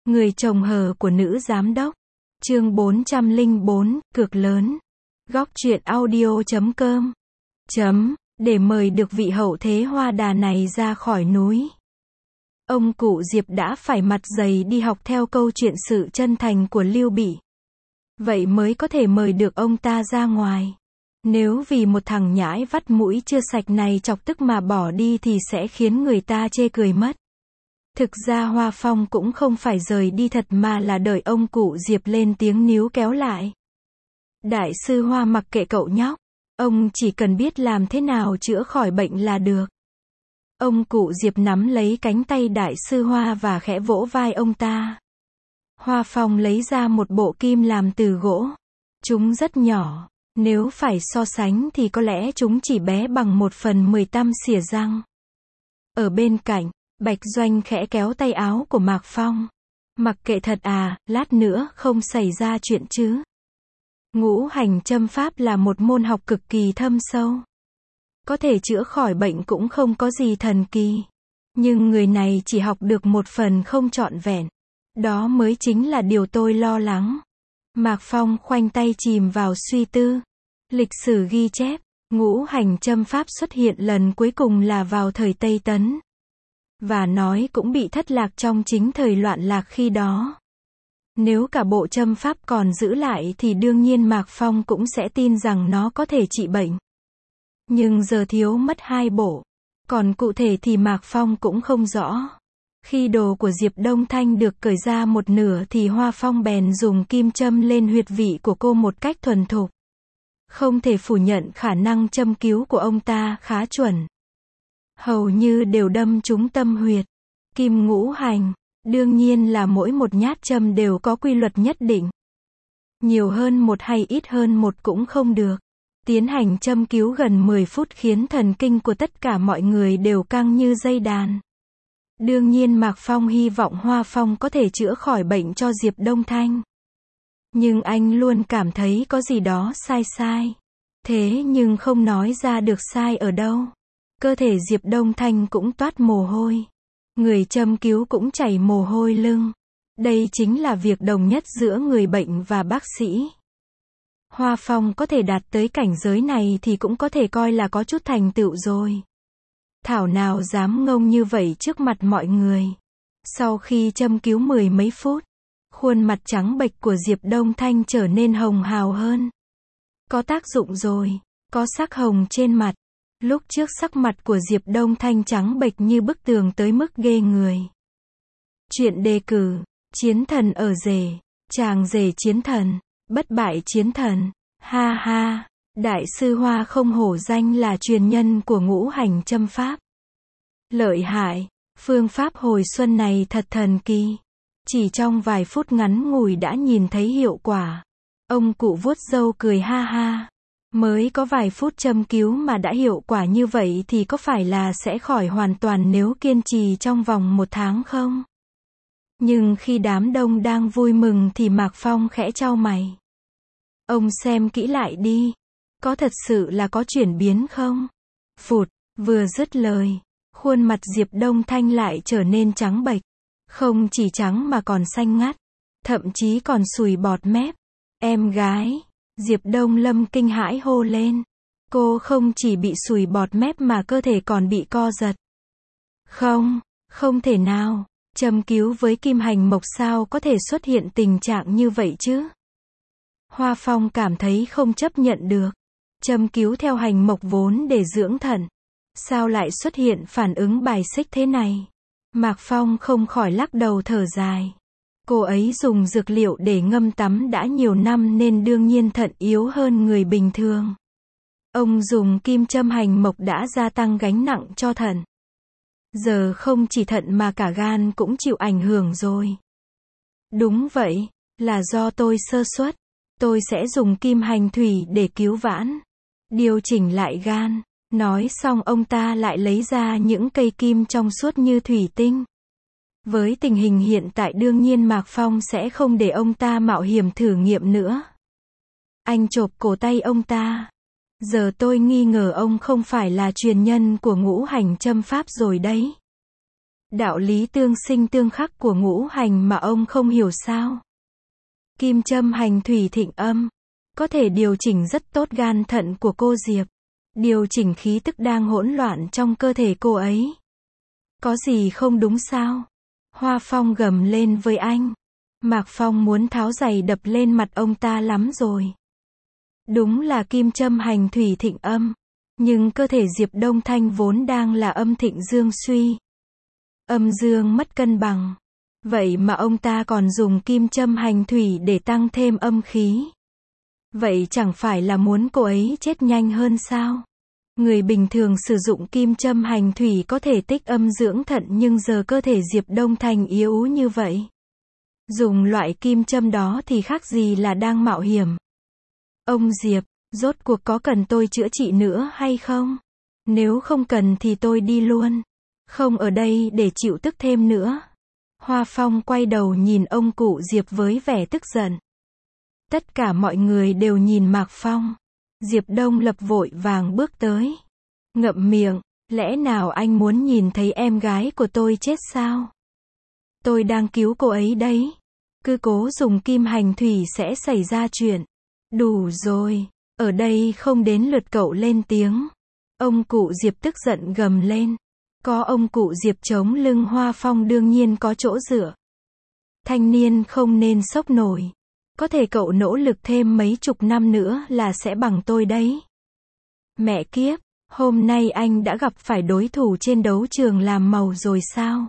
Người chồng hờ của nữ giám đốc. Chương 404, cược lớn. Góc truyện audio.com. Để mời được vị hậu thế hoa đà này ra khỏi núi, ông cụ Diệp đã phải mặt dày đi học theo câu chuyện sự chân thành của Lưu Bị. Vậy mới có thể mời được ông ta ra ngoài. Nếu vì một thằng nhãi vắt mũi chưa sạch này chọc tức mà bỏ đi thì sẽ khiến người ta chê cười mất. Thực ra Hoa Phong cũng không phải rời đi thật mà là đợi ông cụ Diệp lên tiếng níu kéo lại. Đại sư Hoa mặc kệ cậu nhóc, ông chỉ cần biết làm thế nào chữa khỏi bệnh là được. Ông cụ Diệp nắm lấy cánh tay đại sư Hoa và khẽ vỗ vai ông ta. Hoa Phong lấy ra một bộ kim làm từ gỗ. Chúng rất nhỏ, nếu phải so sánh thì có lẽ chúng chỉ bé bằng 1/10 tăm xỉa răng. Ở bên cạnh, Bạch Doanh khẽ kéo tay áo của Mạc Phong. Mặc kệ thật à, lát nữa không xảy ra chuyện chứ. Ngũ hành châm pháp là một môn học cực kỳ thâm sâu. Có thể chữa khỏi bệnh cũng không có gì thần kỳ. Nhưng người này chỉ học được một phần không trọn vẹn. Đó mới chính là điều tôi lo lắng. Mạc Phong khoanh tay chìm vào suy tư. Lịch sử ghi chép, ngũ hành châm pháp xuất hiện lần cuối cùng là vào thời Tây Tấn. Và nói cũng bị thất lạc trong chính thời loạn lạc khi đó. Nếu cả bộ châm pháp còn giữ lại thì đương nhiên Mạc Phong cũng sẽ tin rằng nó có thể trị bệnh. Nhưng giờ thiếu mất 2 bộ. Còn cụ thể thì Mạc Phong cũng không rõ. Khi đồ của Diệp Đông Thanh được cởi ra một nửa thì Hoa Phong bèn dùng kim châm lên huyệt vị của cô một cách thuần thục. Không thể phủ nhận khả năng châm cứu của ông ta khá chuẩn. Hầu như đều đâm trúng tâm huyệt. Kim ngũ hành, đương nhiên là mỗi một nhát châm đều có quy luật nhất định. Nhiều hơn một hay ít hơn một cũng không được. Tiến hành châm cứu gần 10 phút khiến thần kinh của tất cả mọi người đều căng như dây đàn. Đương nhiên Mạc Phong hy vọng Hoa Phong có thể chữa khỏi bệnh cho Diệp Đông Thanh. Nhưng anh luôn cảm thấy có gì đó sai sai. Thế nhưng không nói ra được sai ở đâu. Cơ thể Diệp Đông Thanh cũng toát mồ hôi. Người châm cứu cũng chảy mồ hôi lưng. Đây chính là việc đồng nhất giữa người bệnh và bác sĩ. Hoa Phong có thể đạt tới cảnh giới này thì cũng có thể coi là có chút thành tựu rồi. Thảo nào dám ngông như vậy trước mặt mọi người. Sau khi châm cứu 10 mấy phút, khuôn mặt trắng bệch của Diệp Đông Thanh trở nên hồng hào hơn. Có tác dụng rồi, có sắc hồng trên mặt. Lúc trước sắc mặt của Diệp Đông Thanh trắng bệch như bức tường tới mức ghê người. Chuyện đề cử, chiến thần ở rể, chàng rể chiến thần, bất bại chiến thần, ha ha, đại sư Hoa không hổ danh là truyền nhân của ngũ hành châm pháp. Lợi hại, phương pháp hồi xuân này thật thần kỳ. Chỉ trong vài phút ngắn ngủi đã nhìn thấy hiệu quả. Ông cụ vuốt râu cười ha ha. Mới có vài phút châm cứu mà đã hiệu quả như vậy thì có phải là sẽ khỏi hoàn toàn nếu kiên trì trong vòng 1 tháng không? Nhưng khi đám đông đang vui mừng thì Mạc Phong khẽ chau mày. Ông xem kỹ lại đi. Có thật sự là có chuyển biến không? Phụt, vừa dứt lời, khuôn mặt Diệp Đông Thanh lại trở nên trắng bệch. Không chỉ trắng mà còn xanh ngắt. Thậm chí còn sùi bọt mép. Em gái. Diệp Đông Lâm kinh hãi hô lên. Cô không chỉ bị sùi bọt mép mà cơ thể còn bị co giật. Không, không thể nào. Châm cứu với kim hành mộc sao có thể xuất hiện tình trạng như vậy chứ? Hoa Phong cảm thấy không chấp nhận được. Châm cứu theo hành mộc vốn để dưỡng thận. Sao lại xuất hiện phản ứng bài xích thế này? Mạc Phong không khỏi lắc đầu thở dài. Cô ấy dùng dược liệu để ngâm tắm đã nhiều năm nên đương nhiên thận yếu hơn người bình thường. Ông dùng kim châm hành mộc đã gia tăng gánh nặng cho thận. Giờ không chỉ thận mà cả gan cũng chịu ảnh hưởng rồi. Đúng vậy, là do tôi sơ suất. Tôi sẽ dùng kim hành thủy để cứu vãn. Điều chỉnh lại gan. Nói xong ông ta lại lấy ra những cây kim trong suốt như thủy tinh. Với tình hình hiện tại đương nhiên Mạc Phong sẽ không để ông ta mạo hiểm thử nghiệm nữa. Anh chộp cổ tay ông ta. Giờ tôi nghi ngờ ông không phải là truyền nhân của ngũ hành châm pháp rồi đấy. Đạo lý tương sinh tương khắc của ngũ hành mà ông không hiểu sao? Kim châm hành thủy thịnh âm, có thể điều chỉnh rất tốt gan thận của cô Diệp. Điều chỉnh khí tức đang hỗn loạn trong cơ thể cô ấy. Có gì không đúng sao? Hoa Phong gầm lên với anh. Mạc Phong muốn tháo giày đập lên mặt ông ta lắm rồi. Đúng là kim châm hành thủy thịnh âm. Nhưng cơ thể Diệp Đông Thanh vốn đang là âm thịnh dương suy. Âm dương mất cân bằng. Vậy mà ông ta còn dùng kim châm hành thủy để tăng thêm âm khí. Vậy chẳng phải là muốn cô ấy chết nhanh hơn sao? Người bình thường sử dụng kim châm hành thủy có thể tích âm dưỡng thận, nhưng giờ cơ thể Diệp Đông Thanh yếu ớt như vậy. Dùng loại kim châm đó thì khác gì là đang mạo hiểm. Ông Diệp, rốt cuộc có cần tôi chữa trị nữa hay không? Nếu không cần thì tôi đi luôn. Không ở đây để chịu tức thêm nữa. Hoa Phong quay đầu nhìn ông cụ Diệp với vẻ tức giận. Tất cả mọi người đều nhìn Mạc Phong. Diệp Đông Lập vội vàng bước tới. Ngậm miệng, lẽ nào anh muốn nhìn thấy em gái của tôi chết sao? Tôi đang cứu cô ấy đấy. Cứ cố dùng kim hành thủy sẽ xảy ra chuyện. Đủ rồi, ở đây không đến lượt cậu lên tiếng. Ông cụ Diệp tức giận gầm lên. Có ông cụ Diệp chống lưng Hoa Phong đương nhiên có chỗ dựa. Thanh niên không nên sốc nổi. Có thể cậu nỗ lực thêm mấy chục năm nữa là sẽ bằng tôi đấy. Mẹ kiếp, hôm nay anh đã gặp phải đối thủ trên đấu trường làm màu rồi sao?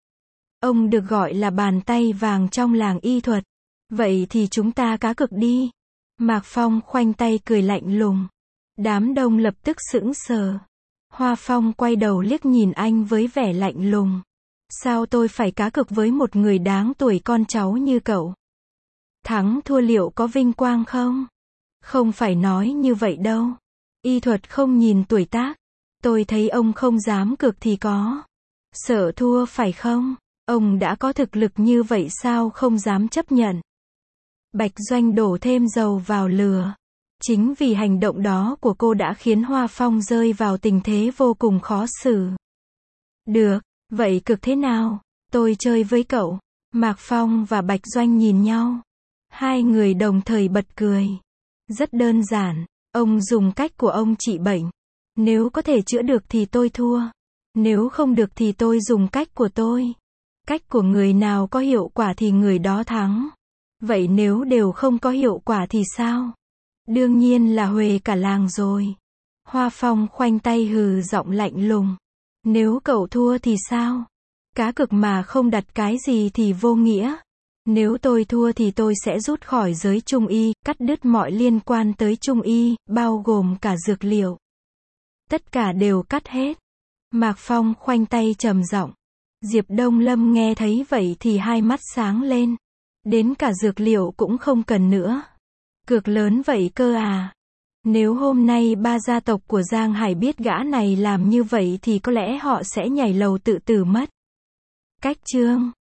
Ông được gọi là bàn tay vàng trong làng y thuật. Vậy thì chúng ta cá cược đi. Mạc Phong khoanh tay cười lạnh lùng. Đám đông lập tức sững sờ. Hoa Phong quay đầu liếc nhìn anh với vẻ lạnh lùng. Sao tôi phải cá cược với một người đáng tuổi con cháu như cậu? Thắng thua liệu có vinh quang không? Không phải nói như vậy đâu. Y thuật không nhìn tuổi tác. Tôi thấy ông không dám cược thì có. Sợ thua phải không? Ông đã có thực lực như vậy sao không dám chấp nhận? Bạch Doanh đổ thêm dầu vào lửa. Chính vì hành động đó của cô đã khiến Hoa Phong rơi vào tình thế vô cùng khó xử. Được, vậy cực thế nào? Tôi chơi với cậu. Mạc Phong và Bạch Doanh nhìn nhau. Hai người đồng thời bật cười. Rất đơn giản, ông dùng cách của ông trị bệnh. Nếu có thể chữa được thì tôi thua. Nếu không được thì tôi dùng cách của tôi. Cách của người nào có hiệu quả thì người đó thắng. Vậy nếu đều không có hiệu quả thì sao? Đương nhiên là huề cả làng rồi. Hoa Phong khoanh tay hừ giọng lạnh lùng. Nếu cậu thua thì sao? Cá cược mà không đặt cái gì thì vô nghĩa. Nếu tôi thua thì tôi sẽ rút khỏi giới trung y, cắt đứt mọi liên quan tới trung y, bao gồm cả dược liệu. Tất cả đều cắt hết. Mạc Phong khoanh tay trầm giọng. Diệp Đông Lâm nghe thấy vậy thì hai mắt sáng lên. Đến cả dược liệu cũng không cần nữa. Cược lớn vậy cơ à? Nếu hôm nay ba gia tộc của Giang Hải biết gã này làm như vậy thì có lẽ họ sẽ nhảy lầu tự tử mất. Cách chương